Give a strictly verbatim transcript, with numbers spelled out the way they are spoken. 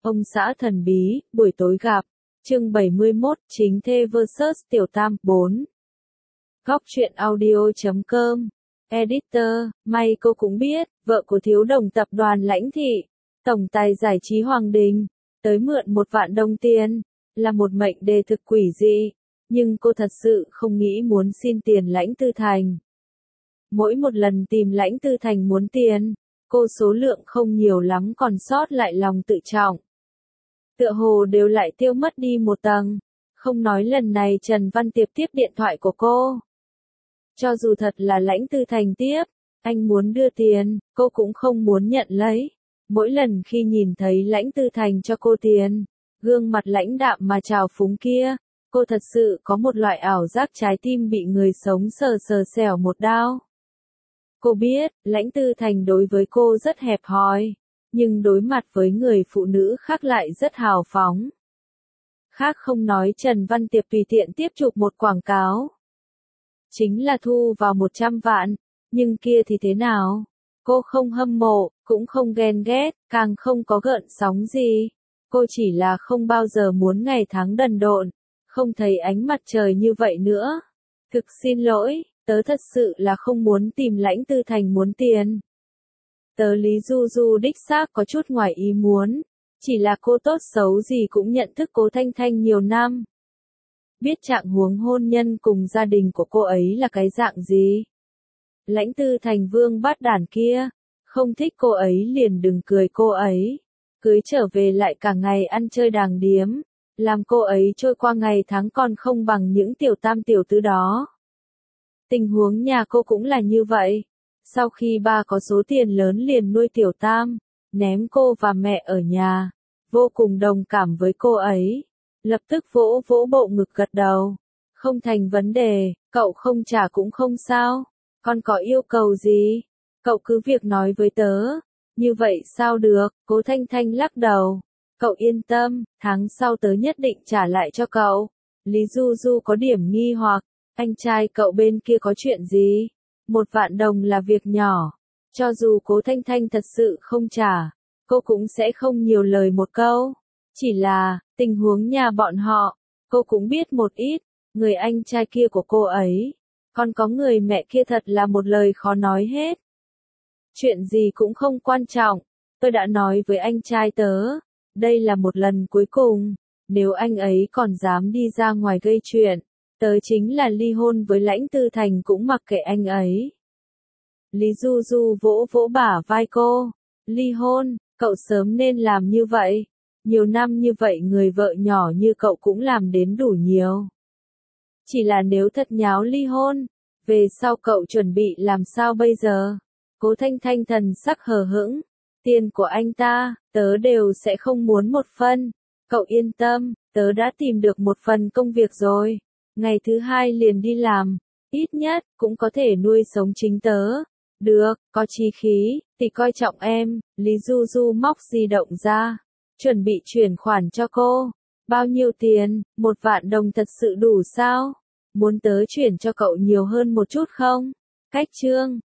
Ông xã thần bí, buổi tối gặp. Chương bảy mươi mốt, chính thê versus tiểu tam, bốn. Góc truyện audio chấm com. Editor, may cô cũng biết, vợ của thiếu đồng tập đoàn Lãnh Thị, tổng tài giải trí Hoàng Đình, tới mượn một vạn đồng tiền, là một mệnh đề thực quỷ dị, nhưng cô thật sự không nghĩ muốn xin tiền Lãnh Tư Thành. Mỗi một lần tìm Lãnh Tư Thành muốn tiền, cô số lượng không nhiều lắm còn sót lại lòng tự trọng. Tựa hồ đều lại tiêu mất đi một tầng, không nói lần này Trần Văn Tiệp tiếp điện thoại của cô. Cho dù thật là Lãnh Tư Thành tiếp, anh muốn đưa tiền, cô cũng không muốn nhận lấy. Mỗi lần khi nhìn thấy Lãnh Tư Thành cho cô tiền, gương mặt lãnh đạm mà trào phúng kia, cô thật sự có một loại ảo giác trái tim bị người sống sờ sờ xẻo một đao. Cô biết, Lãnh Tư Thành đối với cô rất hẹp hòi, nhưng đối mặt với người phụ nữ khác lại rất hào phóng. Khác không nói Trần Văn Tiệp tùy tiện tiếp chụp một quảng cáo. Chính là thu vào một trăm vạn, nhưng kia thì thế nào? Cô không hâm mộ, cũng không ghen ghét, càng không có gợn sóng gì. Cô chỉ là không bao giờ muốn ngày tháng đần độn, không thấy ánh mặt trời như vậy nữa. Thực xin lỗi, tớ thật sự là không muốn tìm Lãnh Tư Thành muốn tiền. Tớ Lý Du Du đích xác có chút ngoài ý muốn, chỉ là cô tốt xấu gì cũng nhận thức Cố Thanh Thanh nhiều năm. Biết trạng huống hôn nhân cùng gia đình của cô ấy là cái dạng gì. Lãnh Tư Thành vương bát đản kia, không thích cô ấy liền đừng cười cô ấy. Cưới trở về lại cả ngày ăn chơi đàng điếm, làm cô ấy trôi qua ngày tháng còn không bằng những tiểu tam tiểu tứ đó. Tình huống nhà cô cũng là như vậy. Sau khi ba có số tiền lớn liền nuôi tiểu tam, ném cô và mẹ ở nhà, vô cùng đồng cảm với cô ấy. Lập tức vỗ vỗ bộ ngực gật đầu. Không thành vấn đề, cậu không trả cũng không sao. Con có yêu cầu gì? Cậu cứ việc nói với tớ. Như vậy sao được? Cố Thanh Thanh lắc đầu. Cậu yên tâm, tháng sau tớ nhất định trả lại cho cậu. Lý Du Du có điểm nghi hoặc, anh trai cậu bên kia có chuyện gì? Một vạn đồng là việc nhỏ. Cho dù Cố Thanh Thanh thật sự không trả, cô cũng sẽ không nhiều lời một câu. Chỉ là, tình huống nhà bọn họ, cô cũng biết một ít, người anh trai kia của cô ấy, còn có người mẹ kia thật là một lời khó nói hết. Chuyện gì cũng không quan trọng, tôi đã nói với anh trai tớ, đây là một lần cuối cùng, nếu anh ấy còn dám đi ra ngoài gây chuyện, tớ chính là ly hôn với Lãnh Tư Thành cũng mặc kệ anh ấy. Lý Du Du vỗ vỗ bả vai cô, ly hôn, cậu sớm nên làm như vậy. Nhiều năm như vậy người vợ nhỏ như cậu cũng làm đến đủ nhiều. Chỉ là nếu thật nháo ly hôn, về sau cậu chuẩn bị làm sao bây giờ? Cố Thanh Thanh thần sắc hờ hững. Tiền của anh ta, tớ đều sẽ không muốn một phân. Cậu yên tâm, tớ đã tìm được một phần công việc rồi. Ngày thứ hai liền đi làm. Ít nhất, cũng có thể nuôi sống chính tớ. Được, có chí khí, thì coi trọng em. Lý Du Du móc di động ra. Chuẩn bị chuyển khoản cho cô. Bao nhiêu tiền? Một vạn đồng thật sự đủ sao? Muốn tớ chuyển cho cậu nhiều hơn một chút không? Cách chương.